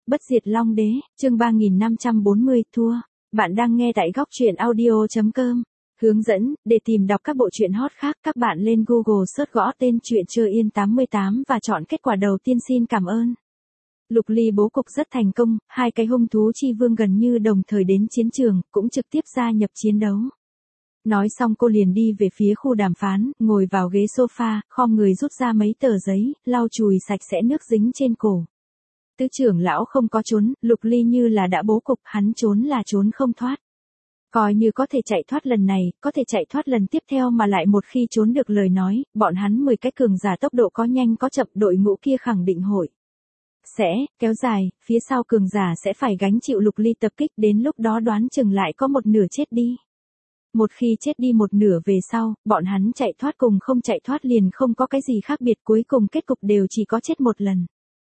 Bất diệt Long Đế, chương 3540, thua. Bạn đang nghe tại góc truyện audio.com. Hướng dẫn, để tìm đọc các bộ truyện hot khác, các bạn lên Google search gõ tên truyện Chơi Yên 88 và chọn kết quả đầu tiên. Xin cảm ơn. Lục Ly bố cục rất thành công, hai cái hung thú chi vương gần như đồng thời đến chiến trường, cũng trực tiếp gia nhập chiến đấu. Nói xong cô liền đi về phía khu đàm phán, ngồi vào ghế sofa, khom người rút ra mấy tờ giấy, lau chùi sạch sẽ nước dính trên cổ. Tứ trưởng lão không có trốn, Lục Ly như là đã bố cục, hắn trốn là trốn không thoát. Coi như có thể chạy thoát lần này, có thể chạy thoát lần tiếp theo mà lại một khi trốn được lời nói, bọn hắn 10 cái cường giả tốc độ có nhanh có chậm, đội ngũ kia khẳng định hội sẽ kéo dài, phía sau cường giả sẽ phải gánh chịu Lục Ly tập kích, đến lúc đó đoán chừng lại có một nửa chết đi. Một khi chết đi một nửa về sau, bọn hắn chạy thoát cùng không chạy thoát liền không có cái gì khác biệt, cuối cùng kết cục đều chỉ có chết một lần.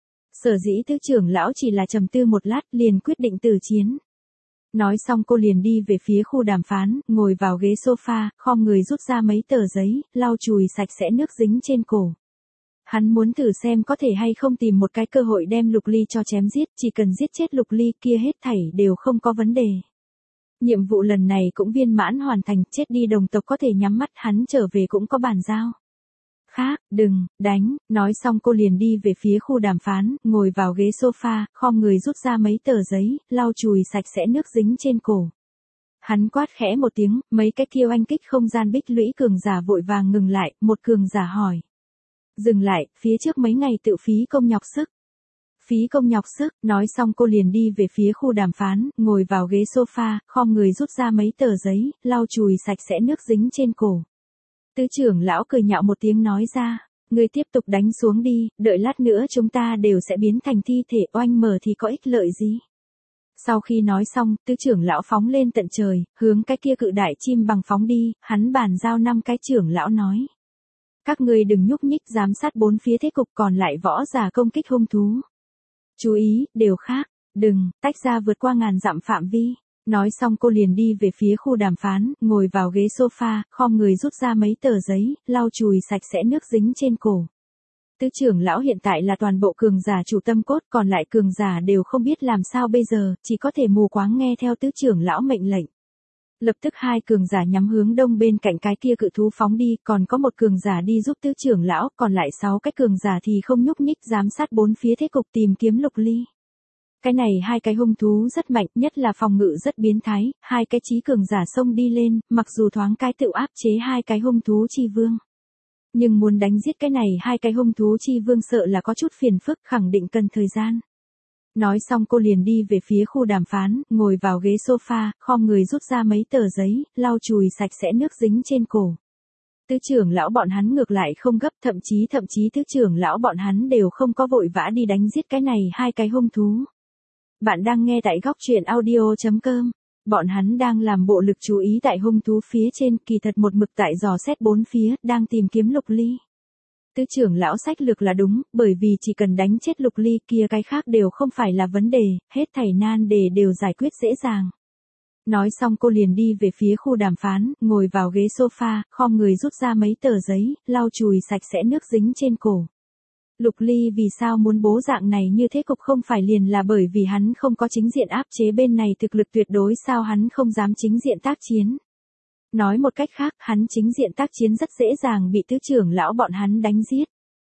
Sở dĩ tứ trưởng lão chỉ là trầm tư một lát liền quyết định từ chiến. Nói xong cô liền đi về phía khu đàm phán, ngồi vào ghế sofa, khom người rút ra mấy tờ giấy, lau chùi sạch sẽ nước dính trên cổ. Hắn muốn thử xem có thể hay không tìm một cái cơ hội đem Lục Ly cho chém giết, chỉ cần giết chết Lục Ly kia hết thảy đều không có vấn đề. Nhiệm vụ lần này cũng viên mãn hoàn thành, chết đi đồng tộc có thể nhắm mắt, hắn trở về cũng có bàn giao. Khác, đừng, đánh, nói xong cô liền đi về phía khu đàm phán, ngồi vào ghế sofa, khom người rút ra mấy tờ giấy, lau chùi sạch sẽ nước dính trên cổ. Hắn quát khẽ một tiếng, mấy cái kia oanh kích không gian bích lũy cường giả vội vàng ngừng lại, một cường giả hỏi. Dừng lại, phía trước mấy ngày tự phí công nhọc sức. Phí công nhọc sức, nói xong cô liền đi về phía khu đàm phán, ngồi vào ghế sofa, khom người rút ra mấy tờ giấy, lau chùi sạch sẽ nước dính trên cổ. Tứ trưởng lão cười nhạo một tiếng nói ra, ngươi tiếp tục đánh xuống đi, đợi lát nữa chúng ta đều sẽ biến thành thi thể, oanh mở thì có ích lợi gì. Sau khi nói xong, tứ trưởng lão phóng lên tận trời, hướng cái kia cự đại chim bằng phóng đi, hắn bàn giao 5 cái trưởng lão nói. Các ngươi đừng nhúc nhích, giám sát bốn phía thế cục, còn lại võ giả công kích hung thú. Chú ý, đều khác, đừng, tách ra vượt qua ngàn dặm phạm vi. Nói xong cô liền đi về phía khu đàm phán, ngồi vào ghế sofa, khom người rút ra mấy tờ giấy, lau chùi sạch sẽ nước dính trên cổ. Tứ trưởng lão hiện tại là toàn bộ cường giả chủ tâm cốt, còn lại cường giả đều không biết làm sao bây giờ, chỉ có thể mù quáng nghe theo tứ trưởng lão mệnh lệnh. Lập tức hai cường giả nhắm hướng đông bên cạnh cái kia cự thú phóng đi, còn có một cường giả đi giúp tứ trưởng lão, còn lại 6 cái cường giả thì không nhúc nhích, giám sát bốn phía thế cục tìm kiếm Lục Ly. Cái này hai cái hung thú rất mạnh, nhất là phòng ngự rất biến thái, hai cái chí cường giả xông đi lên, mặc dù thoáng cái tự áp chế hai cái hung thú chi vương. Nhưng muốn đánh giết cái này hai cái hung thú chi vương sợ là có chút phiền phức, khẳng định cần thời gian. Nói xong cô liền đi về phía khu đàm phán, ngồi vào ghế sofa, khom người rút ra mấy tờ giấy, lau chùi sạch sẽ nước dính trên cổ. Tứ trưởng lão bọn hắn ngược lại không gấp, thậm chí tứ trưởng lão bọn hắn đều không có vội vã đi đánh giết cái này hai cái hung thú. Bạn đang nghe tại góc truyện audio.com. Bọn hắn đang làm bộ lực chú ý tại hung thú phía trên, kỳ thật một mực tại dò xét bốn phía, đang tìm kiếm Lục Ly. Tứ trưởng lão sách lược là đúng, bởi vì chỉ cần đánh chết Lục Ly kia cái khác đều không phải là vấn đề, hết thảy nan đề đều giải quyết dễ dàng. Nói xong cô liền đi về phía khu đàm phán, ngồi vào ghế sofa, khom người rút ra mấy tờ giấy, lau chùi sạch sẽ nước dính trên cổ. Lục Ly vì sao muốn bố dạng này như thế cục, không phải liền là bởi vì hắn không có chính diện áp chế bên này thực lực tuyệt đối sao, hắn không dám chính diện tác chiến. Nói một cách khác, hắn chính diện tác chiến rất dễ dàng bị tứ trưởng lão bọn hắn đánh giết.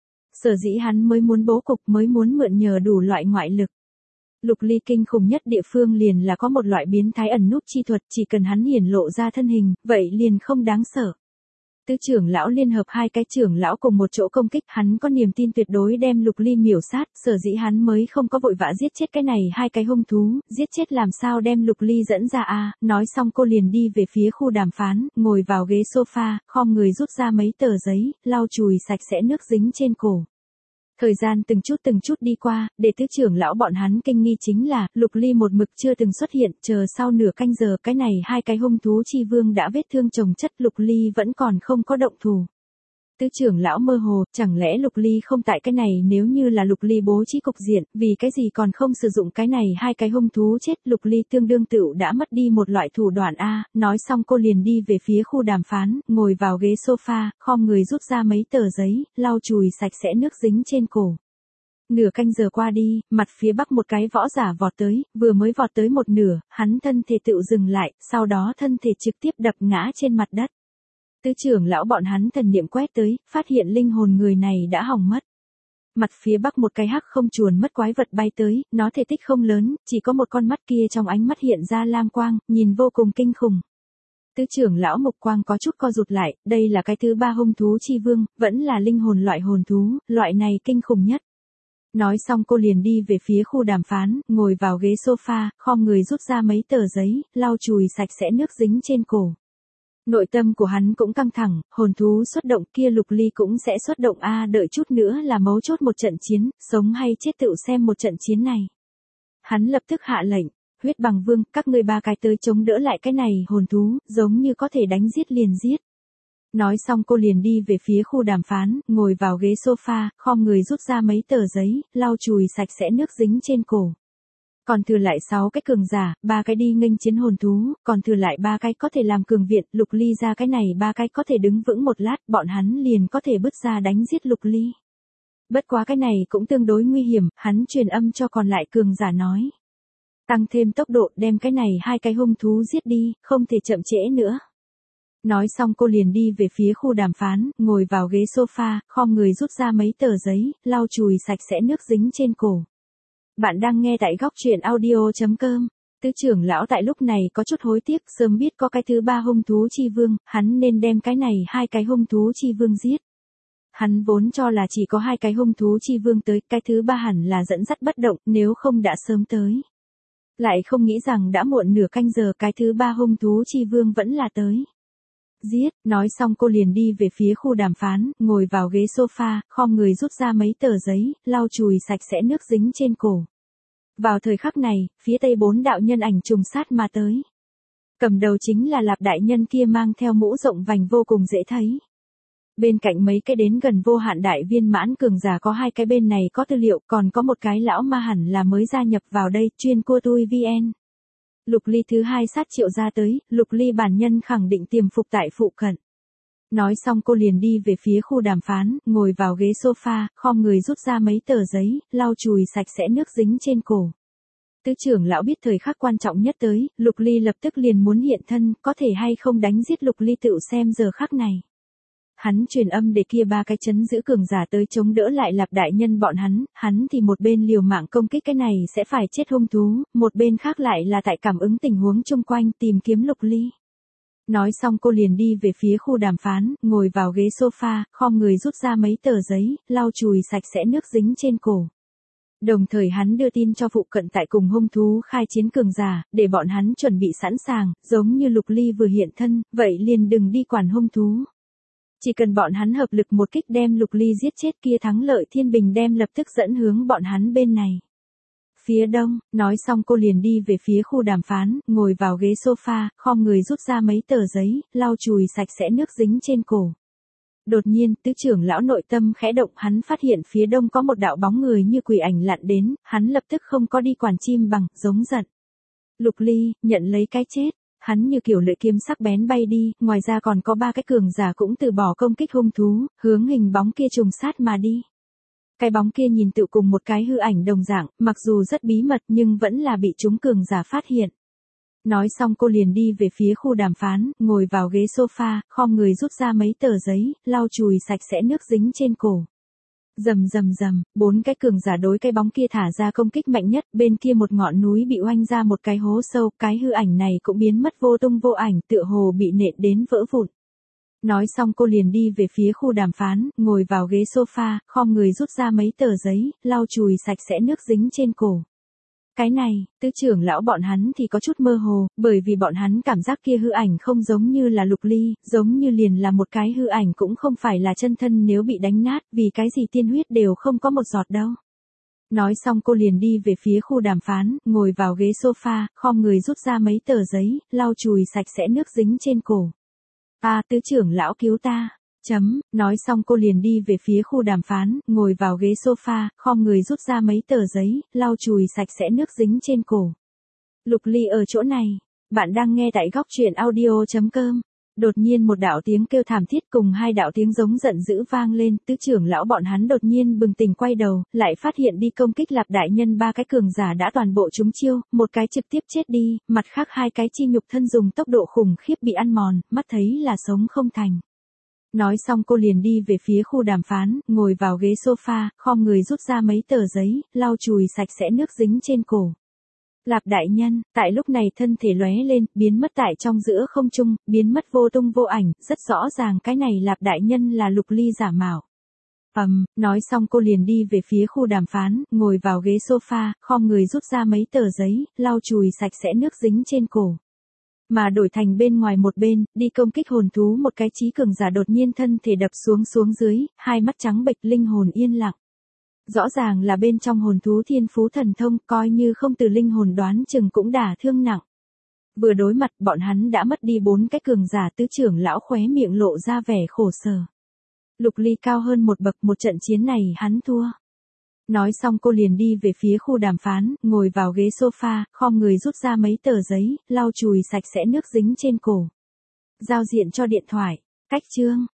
Sở dĩ hắn mới muốn bố cục, mới muốn mượn nhờ đủ loại ngoại lực. Lục Ly kinh khủng nhất địa phương liền là có một loại biến thái ẩn núp chi thuật, chỉ cần hắn hiển lộ ra thân hình, vậy liền không đáng sợ. Tứ trưởng lão liên hợp hai cái trưởng lão cùng một chỗ công kích, hắn có niềm tin tuyệt đối đem Lục Ly miểu sát, sở dĩ hắn mới không có vội vã giết chết cái này hai cái hung thú, giết chết làm sao đem Lục Ly dẫn ra a. Nói xong cô liền đi về phía khu đàm phán, ngồi vào ghế sofa, khom người rút ra mấy tờ giấy, lau chùi sạch sẽ nước dính trên cổ. Thời gian từng chút đi qua, để tứ trưởng lão bọn hắn kinh nghi chính là, Lục Ly một mực chưa từng xuất hiện, chờ sau nửa canh giờ cái này hai cái hung thú chi vương đã vết thương chồng chất, Lục Ly vẫn còn không có động thủ. Tứ trưởng lão mơ hồ, chẳng lẽ Lục Ly không tại cái này, nếu như là Lục Ly bố trí cục diện, vì cái gì còn không sử dụng cái này hai cái hung thú chết, Lục Ly tương đương tựu đã mất đi một loại thủ đoạn a. Nói xong cô liền đi về phía khu đàm phán, ngồi vào ghế sofa, khom người rút ra mấy tờ giấy, lau chùi sạch sẽ nước dính trên cổ. Nửa canh giờ qua đi, mặt phía bắc một cái võ giả vọt tới, vừa mới vọt tới một nửa, hắn thân thể tựu dừng lại, sau đó thân thể trực tiếp đập ngã trên mặt đất. Tứ trưởng lão bọn hắn thần niệm quét tới, phát hiện linh hồn người này đã hỏng mất. Mặt phía bắc một cái hắc không chuồn mất quái vật bay tới, nó thể tích không lớn, chỉ có một con mắt kia trong ánh mắt hiện ra lam quang, nhìn vô cùng kinh khủng. Tứ trưởng lão mục quang có chút co rụt lại, đây là cái thứ ba hung thú chi vương, vẫn là linh hồn loại hồn thú, loại này kinh khủng nhất. Nói xong cô liền đi về phía khu đàm phán, ngồi vào ghế sofa, khom người rút ra mấy tờ giấy, lau chùi sạch sẽ nước dính trên cổ. Nội tâm của hắn cũng căng thẳng, hồn thú xuất động kia Lục Ly cũng sẽ xuất động đợi chút nữa là mấu chốt một trận chiến, sống hay chết tự xem một trận chiến này. Hắn lập tức hạ lệnh, huyết bằng vương, các ngươi ba cái tới chống đỡ lại cái này hồn thú, giống như có thể đánh giết liền giết. Nói xong cô liền đi về phía khu đàm phán, ngồi vào ghế sofa, khom người rút ra mấy tờ giấy, lau chùi sạch sẽ nước dính trên cổ. Còn thừa lại 6 cái cường giả, 3 cái đi nghênh chiến hồn thú, còn thừa lại 3 cái có thể làm cường viện, Lục Ly ra cái này 3 cái có thể đứng vững một lát, bọn hắn liền có thể bứt ra đánh giết Lục Ly. Bất quá cái này cũng tương đối nguy hiểm, hắn truyền âm cho còn lại cường giả nói. Tăng thêm tốc độ đem cái này 2 cái hung thú giết đi, không thể chậm trễ nữa. Nói xong cô liền đi về phía khu đàm phán, ngồi vào ghế sofa, khom người rút ra mấy tờ giấy, lau chùi sạch sẽ nước dính trên cổ. Bạn đang nghe tại góc truyện audio.com. Tứ trưởng lão tại lúc này có chút hối tiếc, sớm biết có cái thứ ba hung thú chi vương, hắn nên đem cái này 2 cái hung thú chi vương giết. Hắn vốn cho là chỉ có 2 cái hung thú chi vương tới, cái thứ ba hẳn là dẫn dắt bất động, nếu không đã sớm tới. Lại không nghĩ rằng đã muộn nửa canh giờ cái thứ ba hung thú chi vương vẫn là tới. Giết, nói xong cô liền đi về phía khu đàm phán, ngồi vào ghế sofa, khom người rút ra mấy tờ giấy, lau chùi sạch sẽ nước dính trên cổ. Vào thời khắc này, phía tây 4 đạo nhân ảnh trùng sát mà tới. Cầm đầu chính là Lạp đại nhân kia mang theo mũ rộng vành vô cùng dễ thấy. Bên cạnh mấy cái đến gần vô hạn đại viên mãn cường giả có 2 cái bên này có tư liệu, còn có một cái lão ma hẳn là mới gia nhập vào đây, chuyên cua tui VN. Lục Ly thứ 2 sát triệu ra tới, Lục Ly bản nhân khẳng định tiềm phục tại phụ cận. Nói xong cô liền đi về phía khu đàm phán, ngồi vào ghế sofa, khom người rút ra mấy tờ giấy, lau chùi sạch sẽ nước dính trên cổ. Tứ trưởng lão biết thời khắc quan trọng nhất tới, Lục Ly lập tức liền muốn hiện thân, có thể hay không đánh giết Lục Ly tự xem giờ khắc này. Hắn truyền âm để kia 3 cái chấn giữ cường giả tới chống đỡ lại Lạp đại nhân bọn hắn thì một bên liều mạng công kích cái này sẽ phải chết hung thú, một bên khác lại là tại cảm ứng tình huống chung quanh tìm kiếm Lục Ly. Nói xong cô liền đi về phía khu đàm phán, ngồi vào ghế sofa, khom người rút ra mấy tờ giấy, lau chùi sạch sẽ nước dính trên cổ. Đồng thời hắn đưa tin cho phụ cận tại cùng hung thú khai chiến cường giả, để bọn hắn chuẩn bị sẵn sàng, giống như Lục Ly vừa hiện thân, vậy liền đừng đi quản hung thú. Chỉ cần bọn hắn hợp lực một kích đem Lục Ly giết chết kia thắng lợi thiên bình đem lập tức dẫn hướng bọn hắn bên này. Phía đông, nói xong cô liền đi về phía khu đàm phán, ngồi vào ghế sofa, khom người rút ra mấy tờ giấy, lau chùi sạch sẽ nước dính trên cổ. Đột nhiên, tứ trưởng lão nội tâm khẽ động, hắn phát hiện phía đông có một đạo bóng người như quỷ ảnh lặn đến, hắn lập tức không có đi quản chim bằng, giống giận. Lục Ly, nhận lấy cái chết. Hắn như kiểu lưỡi kiếm sắc bén bay đi, ngoài ra còn có 3 cái cường giả cũng từ bỏ công kích hung thú, hướng hình bóng kia trùng sát mà đi. Cái bóng kia nhìn tựu cùng một cái hư ảnh đồng dạng, mặc dù rất bí mật nhưng vẫn là bị chúng cường giả phát hiện. Nói xong cô liền đi về phía khu đàm phán, ngồi vào ghế sofa, khom người rút ra mấy tờ giấy, lau chùi sạch sẽ nước dính trên cổ. Rầm rầm rầm, 4 cái cường giả đối cái bóng kia thả ra công kích mạnh nhất, bên kia một ngọn núi bị oanh ra một cái hố sâu, cái hư ảnh này cũng biến mất vô tung vô ảnh, tựa hồ bị nện đến vỡ vụn. Nói xong cô liền đi về phía khu đàm phán, ngồi vào ghế sofa, khom người rút ra mấy tờ giấy, lau chùi sạch sẽ nước dính trên cổ. Cái này, tứ trưởng lão bọn hắn thì có chút mơ hồ, bởi vì bọn hắn cảm giác kia hư ảnh không giống như là Lục Ly, giống như liền là một cái hư ảnh cũng không phải là chân thân nếu bị đánh nát, vì cái gì tiên huyết đều không có một giọt đâu. Nói xong cô liền đi về phía khu đàm phán, ngồi vào ghế sofa, khom người rút ra mấy tờ giấy, lau chùi sạch sẽ nước dính trên cổ. Tứ trưởng lão cứu ta. Nói xong cô liền đi về phía khu đàm phán, ngồi vào ghế sofa, khom người rút ra mấy tờ giấy, lau chùi sạch sẽ nước dính trên cổ. Lục Ly ở chỗ này. Bạn đang nghe tại góc truyện audio.com. Đột nhiên một đạo tiếng kêu thảm thiết cùng hai đạo tiếng giống giận dữ vang lên, tứ trưởng lão bọn hắn đột nhiên bừng tỉnh quay đầu, lại phát hiện đi công kích Lạp đại nhân ba cái cường giả đã toàn bộ trúng chiêu, một cái trực tiếp chết đi, mặt khác hai cái chi nhục thân dùng tốc độ khủng khiếp bị ăn mòn, mắt thấy là sống không thành. Nói xong cô liền đi về phía khu đàm phán, ngồi vào ghế sofa, khom người rút ra mấy tờ giấy, lau chùi sạch sẽ nước dính trên cổ. Lạp đại nhân, tại lúc này thân thể lóe lên, biến mất tại trong giữa không trung, biến mất vô tung vô ảnh, rất rõ ràng cái này Lạp đại nhân là Lục Ly giả mạo. Nói xong cô liền đi về phía khu đàm phán, ngồi vào ghế sofa, khom người rút ra mấy tờ giấy, lau chùi sạch sẽ nước dính trên cổ. Mà đổi thành bên ngoài một bên, đi công kích hồn thú một cái trí cường giả đột nhiên thân thể đập xuống dưới, hai mắt trắng bệch linh hồn yên lặng. Rõ ràng là bên trong hồn thú thiên phú thần thông, coi như không từ linh hồn đoán chừng cũng đả thương nặng. Vừa đối mặt bọn hắn đã mất đi 4 cái cường giả, tứ trưởng lão khóe miệng lộ ra vẻ khổ sở. Lục Ly cao hơn một bậc, một trận chiến này hắn thua. Nói xong cô liền đi về phía khu đàm phán, ngồi vào ghế sofa, khom người rút ra mấy tờ giấy, lau chùi sạch sẽ nước dính trên cổ. Giao diện cho điện thoại. Cách chương.